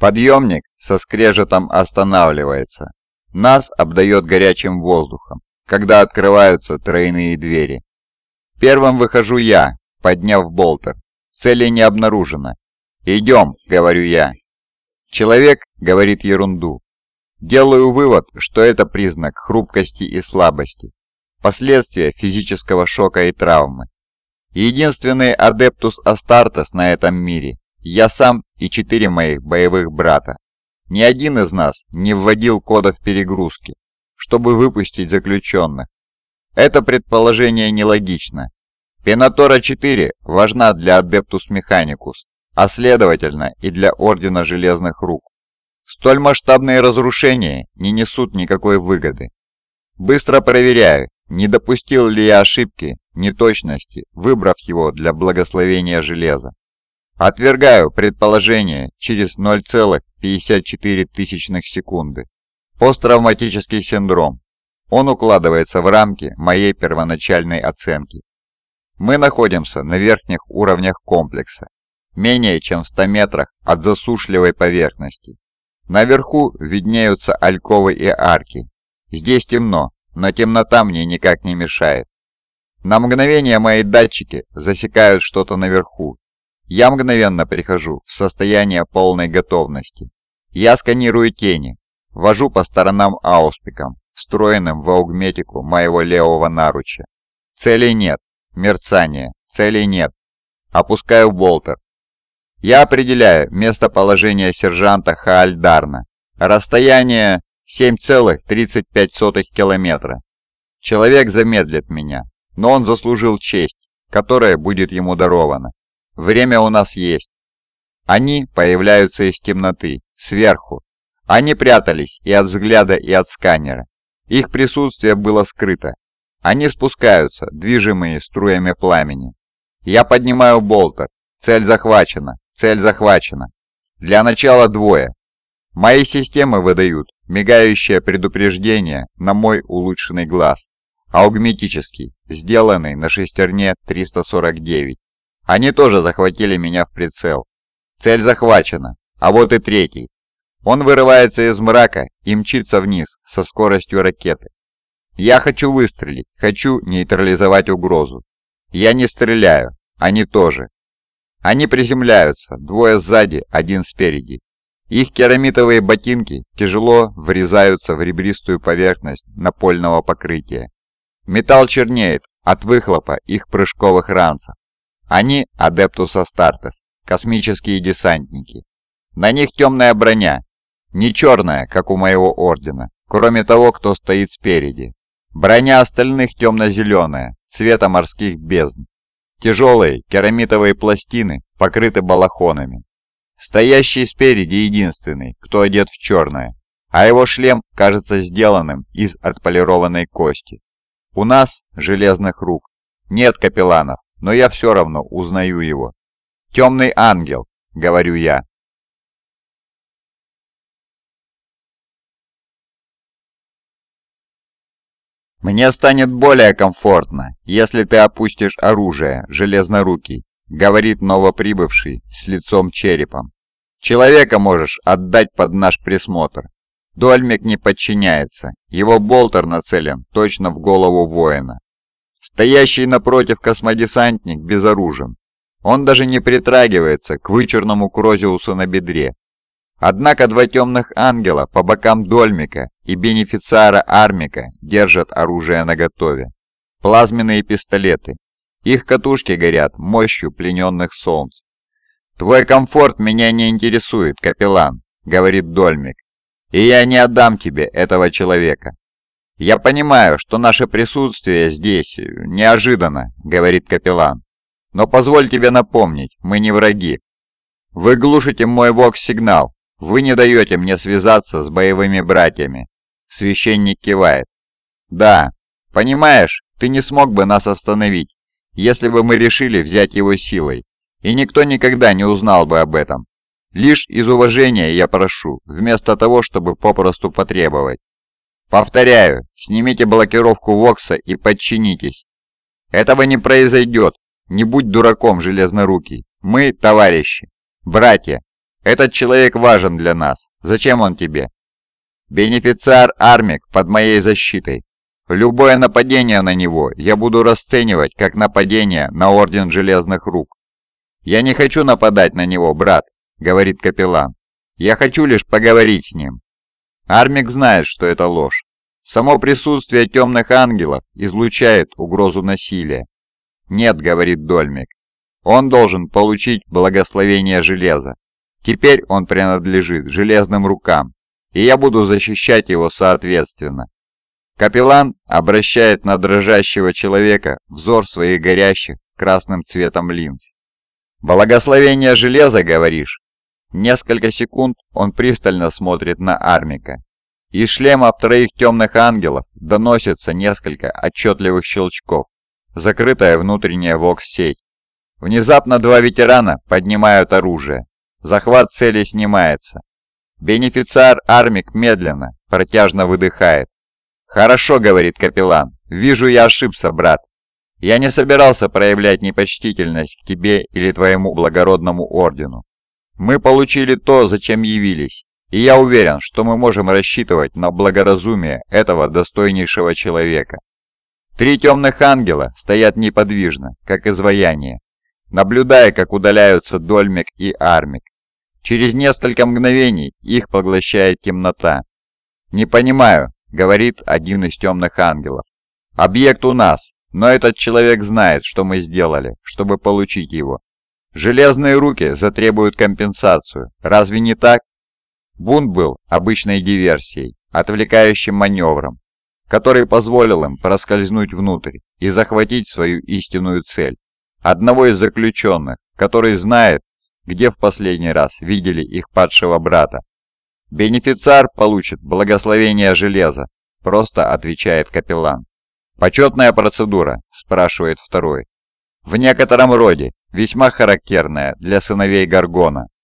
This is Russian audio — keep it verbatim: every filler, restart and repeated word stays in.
Подъемник со скрежетом останавливается. Нас обдает горячим воздухом, когда открываются тройные двери. Первым выхожу я, подняв болтер. Цели не обнаружено. «Идем», — говорю я. Человек говорит ерунду. Делаю вывод, что это признак хрупкости и слабости, последствия физического шока и травмы. Единственный адептус Астартес на этом мире — я сам и четыре моих боевых брата. Ни один из нас не вводил кодов перегрузки, чтобы выпустить заключенных. Это предположение нелогично. Пенатора четыре важна для Адептус Механикус, а следовательно и для Ордена Железных Рук. Столь масштабные разрушения не несут никакой выгоды. Быстро проверяю, не допустил ли я ошибки, неточности, выбрав его для благословения железа. Отвергаю предположение через ноль целых пятьдесят четыре тысячных секунды. Посттравматический синдром. Он укладывается в рамки моей первоначальной оценки. Мы находимся на верхних уровнях комплекса, менее чем в ста метрах от засушливой поверхности. Наверху виднеются альковы и арки. Здесь темно, но темнота мне никак не мешает. На мгновение мои датчики засекают что-то наверху. Я мгновенно прихожу в состояние полной готовности. Я сканирую тени, вожу по сторонам ауспиком, встроенным в аугметику моего левого наруча. Целей нет, мерцания, целей нет. Опускаю болтер. Я определяю местоположение сержанта Хаальдарна. Расстояние семь целых тридцать пять сотых километра. Человек замедлит меня, но он заслужил честь, которая будет ему дарована. Время у нас есть. Они появляются из темноты, сверху. Они прятались и от взгляда, и от сканера. Их присутствие было скрыто. Они спускаются, движимые струями пламени. Я поднимаю болтер. Цель захвачена, цель захвачена. Для начала двое. Мои системы выдают мигающее предупреждение на мой улучшенный глаз. Аугметический, сделанный на шестерне триста сорок девять. Они тоже захватили меня в прицел. Цель захвачена, а вот и третий. Он вырывается из мрака и мчится вниз со скоростью ракеты. Я хочу выстрелить, хочу нейтрализовать угрозу. Я не стреляю, они тоже. Они приземляются, двое сзади, один спереди. Их керамитовые ботинки тяжело врезаются в ребристую поверхность напольного покрытия. Металл чернеет от выхлопа их прыжковых ранцев. Они Адептус Астартес, космические десантники. На них темная броня, не черная, как у моего ордена, кроме того, кто стоит спереди. Броня остальных темно-зеленая, цвета морских бездн. Тяжелые керамитовые пластины покрыты балахонами. Стоящий спереди единственный, кто одет в черное, а его шлем кажется сделанным из отполированной кости. У нас, железных рук, нет капелланов, но я все равно узнаю его. «Темный ангел», — говорю я. «Мне станет более комфортно, если ты опустишь оружие, железнорукий», — говорит новоприбывший с лицом черепом. «Человека можешь отдать под наш присмотр». Дольмик не подчиняется, его болтер нацелен точно в голову воина. Стоящий напротив космодесантник безоружен. Он даже не притрагивается к вычурному Крозиусу на бедре. Однако два темных ангела по бокам Дольмика и бенефициара Армика держат оружие наготове. Плазменные пистолеты. Их катушки горят мощью плененных солнц. «Твой комфорт меня не интересует, капеллан», — говорит Дольмик. «И я не отдам тебе этого человека». «Я понимаю, что наше присутствие здесь неожиданно», — говорит капеллан. «Но позволь тебе напомнить, мы не враги. Вы глушите мой вокс-сигнал. Вы не даете мне связаться с боевыми братьями». Священник кивает. «Да, понимаешь, ты не смог бы нас остановить, если бы мы решили взять его силой, и никто никогда не узнал бы об этом. Лишь из уважения я прошу, вместо того, чтобы попросту потребовать. Повторяю, снимите блокировку Вокса и подчинитесь. Этого не произойдет, не будь дураком, железнорукий. Мы товарищи, братья. Этот человек важен для нас. Зачем он тебе? Бенефициар Армик под моей защитой. Любое нападение на него я буду расценивать как нападение на Орден Железных Рук. «Я не хочу нападать на него, брат», — говорит капеллан. «Я хочу лишь поговорить с ним». Армик знает, что это ложь. Само присутствие темных ангелов излучает угрозу насилия. «Нет», — говорит Дольмик, — «он должен получить благословение железа. Теперь он принадлежит железным рукам, и я буду защищать его соответственно». Капеллан обращает на дрожащего человека взор своих горящих красным цветом линз. «Благословение железа, говоришь?» Несколько секунд он пристально смотрит на Армика. Из шлемов троих темных ангелов доносится несколько отчетливых щелчков, закрытая внутренняя вокс-сеть. Внезапно два ветерана поднимают оружие. Захват цели снимается. Бенефициар Армик медленно, протяжно выдыхает. «Хорошо», — говорит капеллан, — «вижу, я ошибся, брат. Я не собирался проявлять непочтительность к тебе или твоему благородному ордену. Мы получили то, зачем явились, и я уверен, что мы можем рассчитывать на благоразумие этого достойнейшего человека». Три темных ангела стоят неподвижно, как изваяние, наблюдая, как удаляются Дольмик и Армик. Через несколько мгновений их поглощает темнота. «Не понимаю», — говорит один из темных ангелов. «Объект у нас, но этот человек знает, что мы сделали, чтобы получить его. Железные руки затребуют компенсацию, разве не так?» Бунт был обычной диверсией, отвлекающим маневром, который позволил им проскользнуть внутрь и захватить свою истинную цель. Одного из заключенных, который знает, где в последний раз видели их падшего брата. «Бенефициар получит благословение железа», — просто отвечает капеллан. «Почетная процедура?» — спрашивает второй. «В некотором роде, весьма характерная для сыновей Гаргона»,